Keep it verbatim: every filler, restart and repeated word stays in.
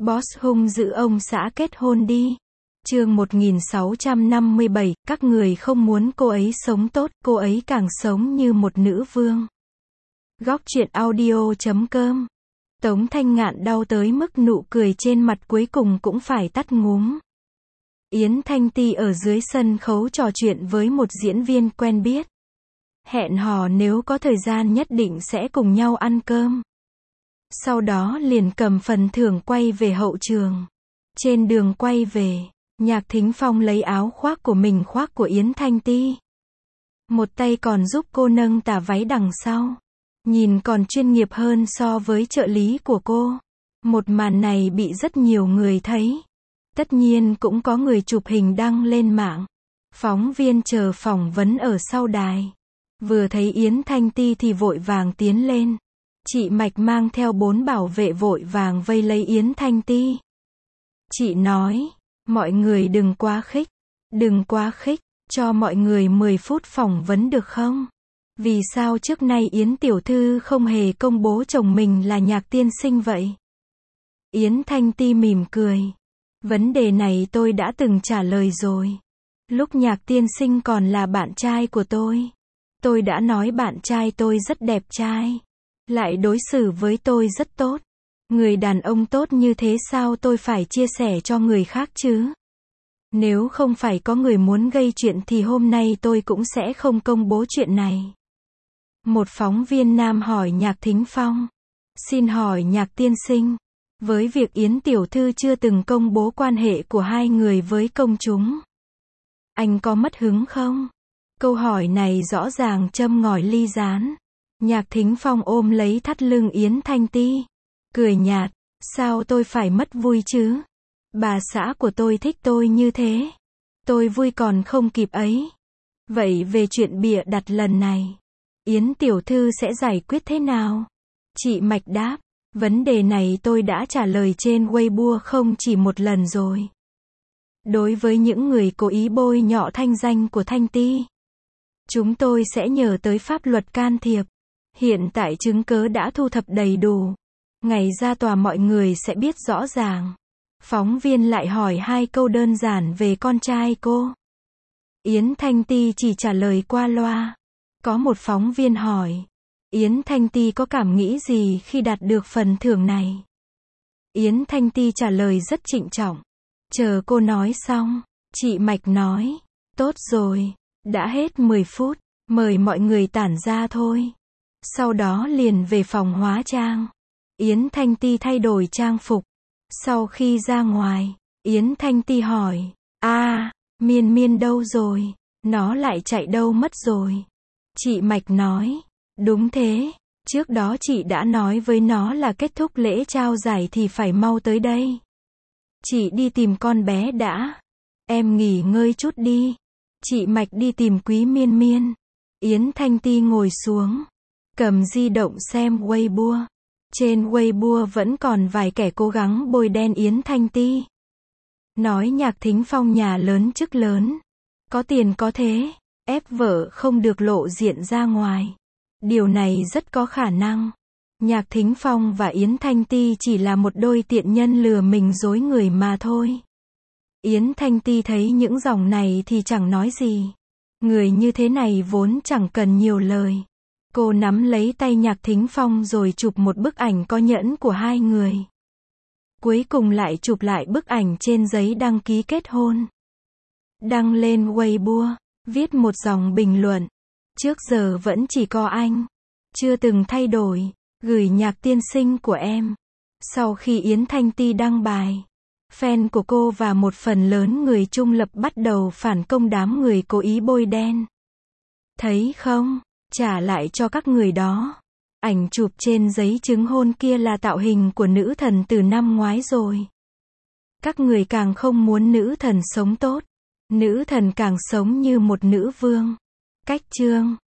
Boss hung dữ ông xã kết hôn đi. Chương một nghìn sáu trăm năm mươi bảy, các người không muốn cô ấy sống tốt, cô ấy càng sống như một nữ vương. Góc truyện audio chấm com. Tống Thanh Ngạn đau tới mức nụ cười trên mặt cuối cùng cũng phải tắt ngúm. Yến Thanh Ti ở dưới sân khấu trò chuyện với một diễn viên quen biết. Hẹn hò nếu có thời gian nhất định sẽ cùng nhau ăn cơm. Sau đó liền cầm phần thưởng quay về hậu trường. Trên đường quay về, Nhạc Thính Phong lấy áo khoác của mình khoác của Yến Thanh Ti. Một tay còn giúp cô nâng tà váy đằng sau. Nhìn còn chuyên nghiệp hơn so với trợ lý của cô. Một màn này bị rất nhiều người thấy. Tất nhiên cũng có người chụp hình đăng lên mạng. Phóng viên chờ phỏng vấn ở sau đài. Vừa thấy Yến Thanh Ti thì vội vàng tiến lên. Chị Mạch mang theo bốn bảo vệ vội vàng vây lấy Yến Thanh Ti. Chị nói, mọi người đừng quá khích, đừng quá khích, cho mọi người mười phút phỏng vấn được không? Vì sao trước nay Yến tiểu thư không hề công bố chồng mình là Nhạc tiên sinh vậy? Yến Thanh Ti mỉm cười. Vấn đề này tôi đã từng trả lời rồi. Lúc Nhạc tiên sinh còn là bạn trai của tôi. Tôi đã nói bạn trai tôi rất đẹp trai. Lại đối xử với tôi rất tốt. Người đàn ông tốt như thế sao tôi phải chia sẻ cho người khác chứ? Nếu không phải có người muốn gây chuyện thì hôm nay tôi cũng sẽ không công bố chuyện này. Một phóng viên nam hỏi Nhạc Thính Phong. Xin hỏi Nhạc tiên sinh, với việc Yến tiểu thư chưa từng công bố quan hệ của hai người với công chúng, anh có mất hứng không? Câu hỏi này rõ ràng châm ngòi ly gián. Nhạc Thính Phong ôm lấy thắt lưng Yến Thanh Ti. Cười nhạt, sao tôi phải mất vui chứ? Bà xã của tôi thích tôi như thế. Tôi vui còn không kịp ấy. Vậy về chuyện bịa đặt lần này, Yến tiểu thư sẽ giải quyết thế nào? Chị Mạch đáp, vấn đề này tôi đã trả lời trên Weibo không chỉ một lần rồi. Đối với những người cố ý bôi nhọ thanh danh của Thanh Ti, chúng tôi sẽ nhờ tới pháp luật can thiệp. Hiện tại chứng cớ đã thu thập đầy đủ. Ngày ra tòa mọi người sẽ biết rõ ràng. Phóng viên lại hỏi hai câu đơn giản về con trai cô. Yến Thanh Ti chỉ trả lời qua loa. Có một phóng viên hỏi, Yến Thanh Ti có cảm nghĩ gì khi đạt được phần thưởng này? Yến Thanh Ti trả lời rất trịnh trọng. Chờ cô nói xong, chị Mạch nói, tốt rồi, đã hết mười phút, mời mọi người tản ra thôi. Sau đó liền về phòng hóa trang. Yến Thanh Ti thay đổi trang phục. Sau khi ra ngoài, Yến Thanh Ti hỏi, a, Miên Miên đâu rồi? Nó lại chạy đâu mất rồi? Chị Mạch nói, đúng thế, trước đó chị đã nói với nó là kết thúc lễ trao giải thì phải mau tới đây. Chị đi tìm con bé đã. Em nghỉ ngơi chút đi. Chị Mạch đi tìm Quý Miên Miên. Yến Thanh Ti ngồi xuống, cầm di động xem Weibo. Trên Weibo vẫn còn vài kẻ cố gắng bôi đen Yến Thanh Ti. Nói Nhạc Thính Phong nhà lớn chức lớn. Có tiền có thế. Ép vợ không được lộ diện ra ngoài. Điều này rất có khả năng. Nhạc Thính Phong và Yến Thanh Ti chỉ là một đôi tiện nhân lừa mình dối người mà thôi. Yến Thanh Ti thấy những dòng này thì chẳng nói gì. Người như thế này vốn chẳng cần nhiều lời. Cô nắm lấy tay Nhạc Thính Phong rồi chụp một bức ảnh có nhẫn của hai người. Cuối cùng lại chụp lại bức ảnh trên giấy đăng ký kết hôn. Đăng lên Weibo, viết một dòng bình luận. Trước giờ vẫn chỉ có anh. Chưa từng thay đổi. Gửi Nhạc tiên sinh của em. Sau khi Yến Thanh Ti đăng bài, fan của cô và một phần lớn người trung lập bắt đầu phản công đám người cố ý bôi đen. Thấy không? Trả lại cho các người đó. Ảnh chụp trên giấy chứng hôn kia là tạo hình của nữ thần từ năm ngoái rồi. Các người càng không muốn nữ thần sống tốt. Nữ thần càng sống như một nữ vương. Cách chương.